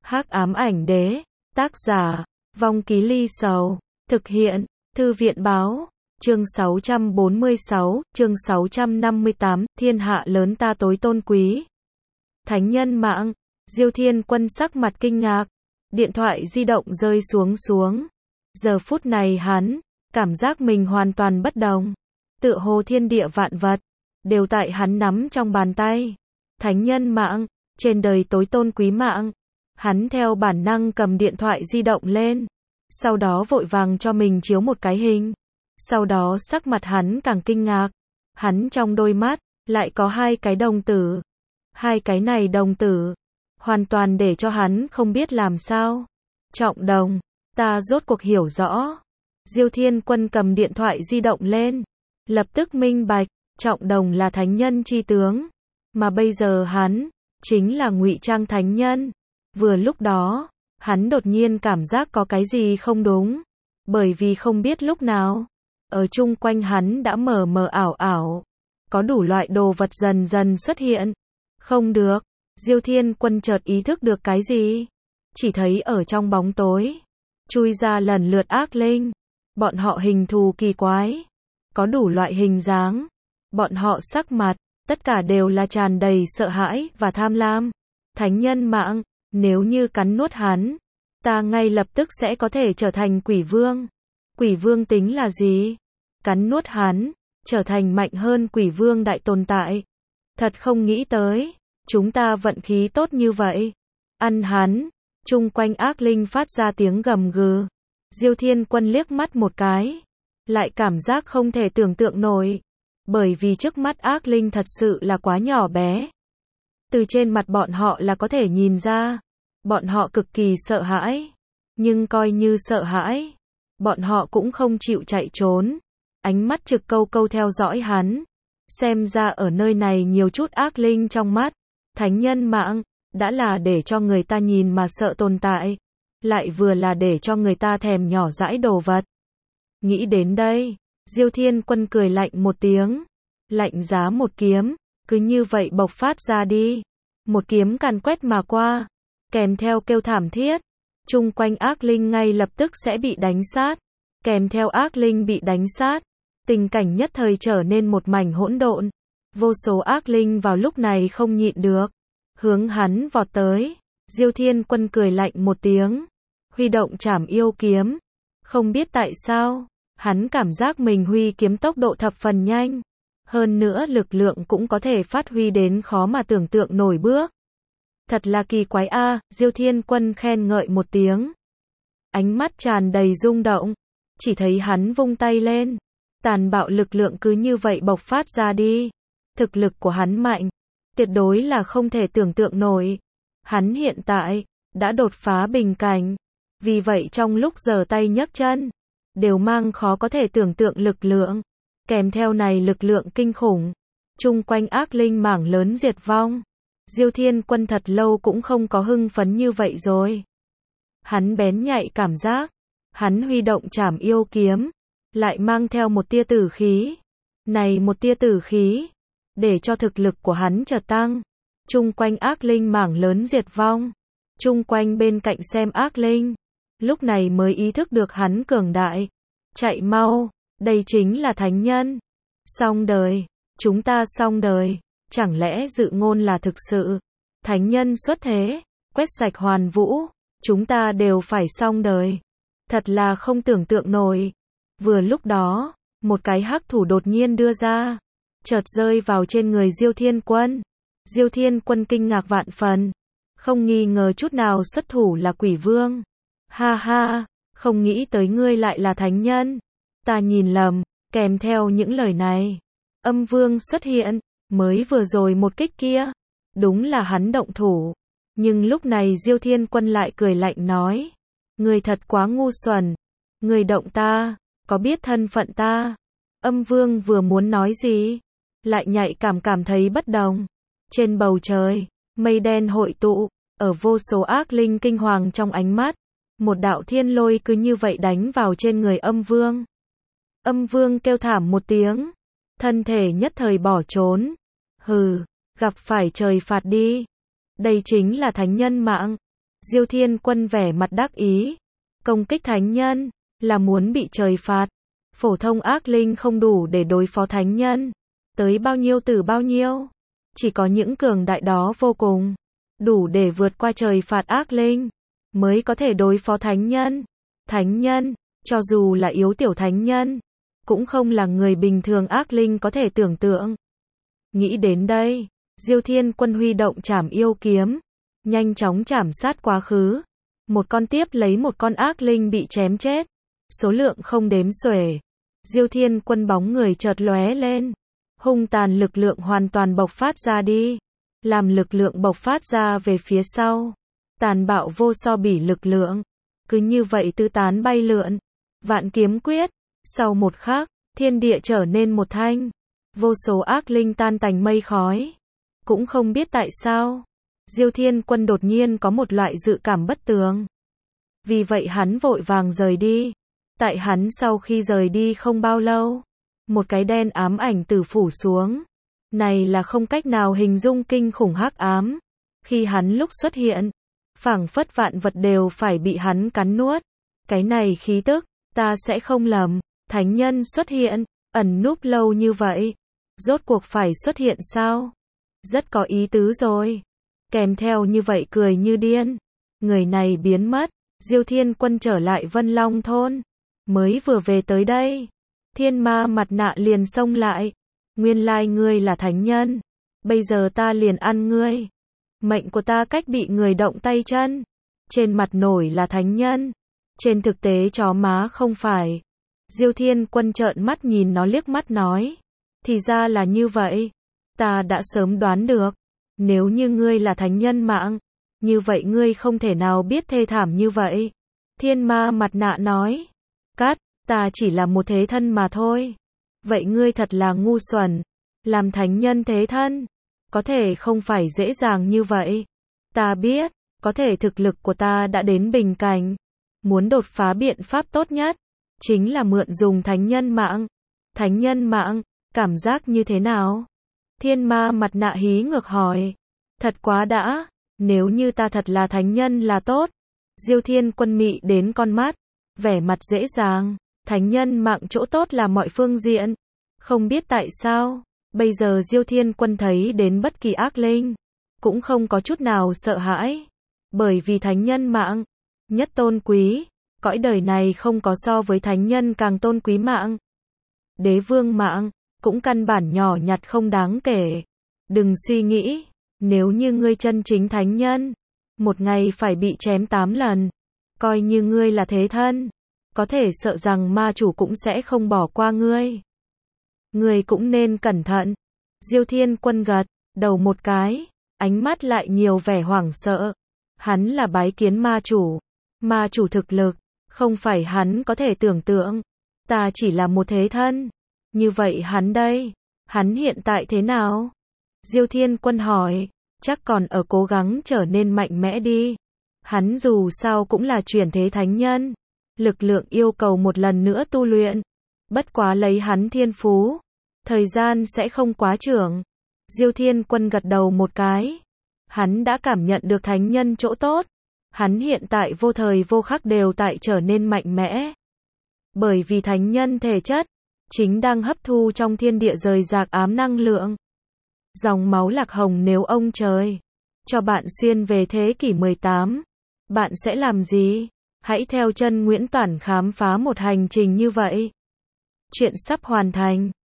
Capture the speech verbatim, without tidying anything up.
Hắc ám ảnh đế, tác giả, Vong Ký Ly Sầu, thực hiện, Thư viện báo, chương sáu trăm bốn mươi sáu, chương sáu trăm năm mươi tám, thiên hạ lớn ta tối tôn quý. Thánh nhân mạng, Diêu Thiên Quân sắc mặt kinh ngạc, điện thoại di động rơi xuống xuống. Giờ phút này hắn, cảm giác mình hoàn toàn bất đồng. Tựa hồ thiên địa vạn vật, đều tại hắn nắm trong bàn tay. Thánh nhân mạng, trên đời tối tôn quý mạng. Hắn theo bản năng cầm điện thoại di động lên. Sau đó vội vàng cho mình chiếu một cái hình. Sau đó sắc mặt hắn càng kinh ngạc. Hắn trong đôi mắt, lại có hai cái đồng tử. Hai cái này đồng tử, hoàn toàn để cho hắn không biết làm sao. Trọng đồng, ta rốt cuộc hiểu rõ. Diêu Thiên Quân cầm điện thoại di động lên. Lập tức minh bạch, Trọng đồng là thánh nhân chi tướng. Mà bây giờ hắn, chính là ngụy trang thánh nhân. Vừa lúc đó, hắn đột nhiên cảm giác có cái gì không đúng. Bởi vì không biết lúc nào, ở chung quanh hắn đã mờ mờ ảo ảo. Có đủ loại đồ vật dần dần xuất hiện. Không được, Diêu Thiên Quân chợt ý thức được cái gì. Chỉ thấy ở trong bóng tối, chui ra lần lượt ác linh. Bọn họ hình thù kỳ quái, có đủ loại hình dáng. Bọn họ sắc mặt, tất cả đều là tràn đầy sợ hãi và tham lam. Thánh nhân mạng, nếu như cắn nuốt hắn, ta ngay lập tức sẽ có thể trở thành quỷ vương. Quỷ vương tính là gì? Cắn nuốt hắn, trở thành mạnh hơn quỷ vương đại tồn tại. Thật không nghĩ tới, chúng ta vận khí tốt như vậy. Ăn hắn, chung quanh ác linh phát ra tiếng gầm gừ. Diêu Thiên Quân liếc mắt một cái, lại cảm giác không thể tưởng tượng nổi. Bởi vì trước mắt ác linh thật sự là quá nhỏ bé. Từ trên mặt bọn họ là có thể nhìn ra, bọn họ cực kỳ sợ hãi. Nhưng coi như sợ hãi, bọn họ cũng không chịu chạy trốn. Ánh mắt trực câu câu theo dõi hắn. Xem ra ở nơi này nhiều chút ác linh trong mắt. Thánh nhân mạng, đã là để cho người ta nhìn mà sợ tồn tại. Lại vừa là để cho người ta thèm nhỏ dãi đồ vật. Nghĩ đến đây, Diêu Thiên Quân cười lạnh một tiếng. Lạnh giá một kiếm, cứ như vậy bộc phát ra đi. Một kiếm càn quét mà qua, kèm theo kêu thảm thiết. Chung quanh ác linh ngay lập tức sẽ bị đánh sát. Kèm theo ác linh bị đánh sát, tình cảnh nhất thời trở nên một mảnh hỗn độn. Vô số ác linh vào lúc này không nhịn được, hướng hắn vọt tới. Diêu Thiên Quân cười lạnh một tiếng, huy động trảm yêu kiếm. Không biết tại sao, hắn cảm giác mình huy kiếm tốc độ thập phần nhanh. Hơn nữa lực lượng cũng có thể phát huy đến khó mà tưởng tượng nổi bước. Thật là kỳ quái a, à, Diêu Thiên Quân khen ngợi một tiếng. Ánh mắt tràn đầy rung động, chỉ thấy hắn vung tay lên. Tàn bạo lực lượng cứ như vậy bộc phát ra đi. Thực lực của hắn mạnh, tuyệt đối là không thể tưởng tượng nổi. Hắn hiện tại, đã đột phá bình cảnh. Vì vậy trong lúc giở tay nhấc chân, đều mang khó có thể tưởng tượng lực lượng. Kèm theo này lực lượng kinh khủng, chung quanh ác linh mảng lớn diệt vong. Diêu Thiên Quân thật lâu cũng không có hưng phấn như vậy rồi. Hắn bén nhạy cảm giác, hắn huy động trảm yêu kiếm, lại mang theo một tia tử khí. Này một tia tử khí, để cho thực lực của hắn chợt tăng. Chung quanh ác linh mảng lớn diệt vong. Chung quanh bên cạnh xem ác linh, lúc này mới ý thức được hắn cường đại. Chạy mau, đây chính là thánh nhân. Xong đời, chúng ta xong đời. Chẳng lẽ dự ngôn là thực sự? Thánh nhân xuất thế, quét sạch hoàn vũ, chúng ta đều phải xong đời. Thật là không tưởng tượng nổi. Vừa lúc đó, một cái hắc thủ đột nhiên đưa ra, chợt rơi vào trên người Diêu Thiên Quân. Diêu Thiên Quân kinh ngạc vạn phần, không nghi ngờ chút nào xuất thủ là quỷ vương. Ha ha, không nghĩ tới ngươi lại là thánh nhân. Ta nhìn lầm. Kèm theo những lời này, âm vương xuất hiện. Mới vừa rồi một kích kia, đúng là hắn động thủ. Nhưng lúc này Diêu Thiên Quân lại cười lạnh nói, ngươi thật quá ngu xuẩn. Ngươi động ta, có biết thân phận ta? Âm vương vừa muốn nói gì, lại nhạy cảm cảm thấy bất đồng. Trên bầu trời, mây đen hội tụ, ở vô số ác linh kinh hoàng trong ánh mắt, một đạo thiên lôi cứ như vậy đánh vào trên người âm vương. Âm vương kêu thảm một tiếng, thân thể nhất thời bỏ trốn. Hừ, gặp phải trời phạt đi. Đây chính là thánh nhân mạng. Diêu Thiên Quân vẻ mặt đắc ý. Công kích thánh nhân, là muốn bị trời phạt. Phổ thông ác linh không đủ để đối phó thánh nhân. Tới bao nhiêu tử bao nhiêu. Chỉ có những cường đại đó vô cùng. Đủ để vượt qua trời phạt ác linh. Mới có thể đối phó thánh nhân. Thánh nhân, cho dù là yếu tiểu thánh nhân. Cũng không là người bình thường ác linh có thể tưởng tượng. Nghĩ đến đây, Diêu Thiên Quân huy động trảm yêu kiếm. Nhanh chóng trảm sát quá khứ. Một con tiếp lấy một con ác linh bị chém chết. Số lượng không đếm xuể. Diêu Thiên Quân bóng người chợt lóe lên. Hung tàn lực lượng hoàn toàn bộc phát ra đi. Làm lực lượng bộc phát ra về phía sau. Tàn bạo vô so bỉ lực lượng. Cứ như vậy tứ tán bay lượn. Vạn kiếm quyết. Sau một khắc, thiên địa trở nên một thanh. Vô số ác linh tan tành mây khói. Cũng không biết tại sao. Diêu Thiên Quân đột nhiên có một loại dự cảm bất tường. Vì vậy hắn vội vàng rời đi. Tại hắn sau khi rời đi không bao lâu. Một cái đen ám ảnh tử phủ xuống. Này là không cách nào hình dung kinh khủng hắc ám. Khi hắn lúc xuất hiện, phảng phất vạn vật đều phải bị hắn cắn nuốt. Cái này khí tức, ta sẽ không lầm. Thánh nhân xuất hiện, ẩn núp lâu như vậy. Rốt cuộc phải xuất hiện sao? Rất có ý tứ rồi. Kèm theo như vậy cười như điên. Người này biến mất. Diêu Thiên Quân trở lại Vân Long thôn. Mới vừa về tới đây. Thiên ma mặt nạ liền xông lại. Nguyên lai ngươi là thánh nhân. Bây giờ ta liền ăn ngươi. Mệnh của ta cách bị người động tay chân. Trên mặt nổi là thánh nhân. Trên thực tế chó má không phải. Diêu Thiên Quân trợn mắt nhìn nó liếc mắt nói. Thì ra là như vậy. Ta đã sớm đoán được. Nếu như ngươi là thánh nhân mạng. Như vậy ngươi không thể nào biết thê thảm như vậy. Thiên ma mặt nạ nói. Cát, ta chỉ là một thế thân mà thôi. Vậy ngươi thật là ngu xuẩn. Làm thánh nhân thế thân. Có thể không phải dễ dàng như vậy. Ta biết, có thể thực lực của ta đã đến bình cảnh. Muốn đột phá biện pháp tốt nhất. Chính là mượn dùng thánh nhân mạng. Thánh nhân mạng, cảm giác như thế nào? Thiên ma mặt nạ hí ngược hỏi. Thật quá đã. Nếu như ta thật là thánh nhân là tốt. Diêu Thiên Quân mị đến con mắt. Vẻ mặt dễ dàng. Thánh nhân mạng chỗ tốt là mọi phương diện. Không biết tại sao. Bây giờ Diêu Thiên Quân thấy đến bất kỳ ác linh. Cũng không có chút nào sợ hãi. Bởi vì thánh nhân mạng. Nhất tôn quý. Cõi đời này không có so với thánh nhân càng tôn quý mạng. Đế vương mạng. Cũng căn bản nhỏ nhặt không đáng kể. Đừng suy nghĩ. Nếu như ngươi chân chính thánh nhân. Một ngày phải bị chém tám lần. Coi như ngươi là thế thân. Có thể sợ rằng ma chủ cũng sẽ không bỏ qua ngươi. Ngươi cũng nên cẩn thận. Diêu Thiên Quân gật đầu một cái. Ánh mắt lại nhiều vẻ hoảng sợ. Hắn là bái kiến ma chủ. Ma chủ thực lực. Không phải hắn có thể tưởng tượng. Ta chỉ là một thế thân. Như vậy hắn đây. Hắn hiện tại thế nào? Diêu Thiên Quân hỏi. Chắc còn ở cố gắng trở nên mạnh mẽ đi. Hắn dù sao cũng là chuyển thế thánh nhân. Lực lượng yêu cầu một lần nữa tu luyện. Bất quá lấy hắn thiên phú. Thời gian sẽ không quá trưởng. Diêu Thiên Quân gật đầu một cái. Hắn đã cảm nhận được thánh nhân chỗ tốt. Hắn hiện tại vô thời vô khắc đều tại trở nên mạnh mẽ. Bởi vì thánh nhân thể chất. Chính đang hấp thu trong thiên địa rời rạc ám năng lượng. Dòng máu lạc hồng nếu ông trời. Cho bạn xuyên về thế kỷ mười tám. Bạn sẽ làm gì? Hãy theo chân Nguyễn Toản khám phá một hành trình như vậy. Chuyện sắp hoàn thành.